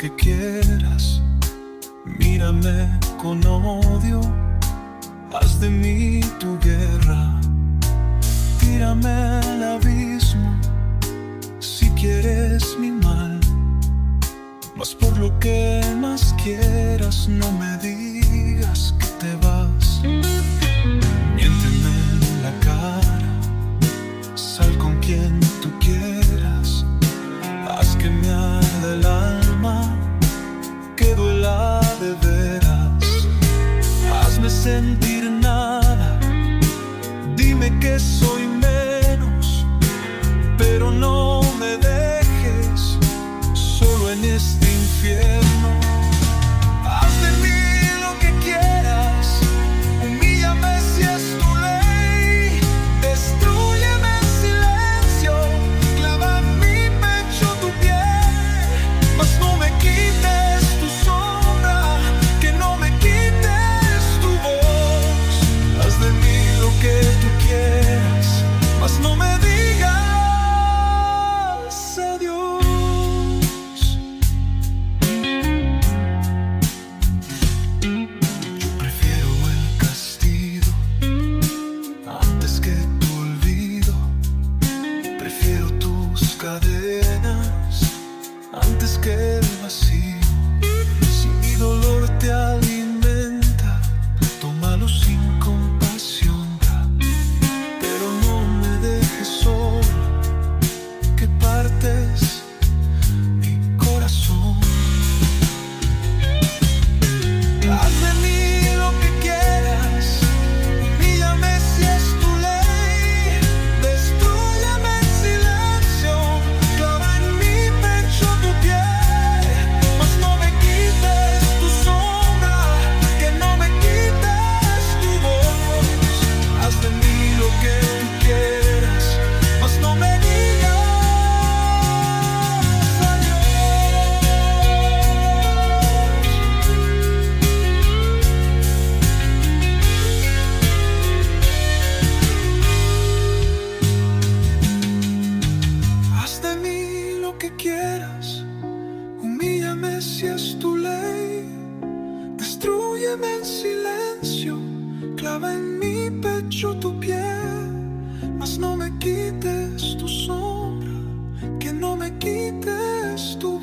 que quieras, mírame con odio, haz de mí tu guerra, tírame al abismo si quieres mi mal, mas por lo que más quieras no me digas que te vas. Miénteme en la cara, sal con quien tú quieras, haz que me arda el alma, que duela de veras, hazme sentir nada, dime que soy menos, pero no me dejes solo en este infierno. Haz de mí lo que quieras, humíllame si es tu ley, destrúyeme en silencio, clava en mi pecho tu piel, mas no me quites tu sombra, que no me quites tu voz. Haz de mí lo que tú quieras, mas no me digas adiós. Yo prefiero el castigo antes que tu olvido, prefiero tus cadenas antes que el vacío. Si mi dolor te alimenta, tómalo sin compasión, pero no me dejes solo, que partes mi corazón. Haz de mí lo que quieras, humíllame si es tu ley, destrúyeme en silencio, clava en mi pecho tu piel, mas no me quites tu sombra, que no me quites tu voz. Haz de mí lo que tú quieras, mas no me digas adiós. Haz de mí lo que quieras, humíllame si es tu ley, destrúyeme en silencio, clava en mi pecho tu piel, mas no me quites tu sombra, que no me quites tu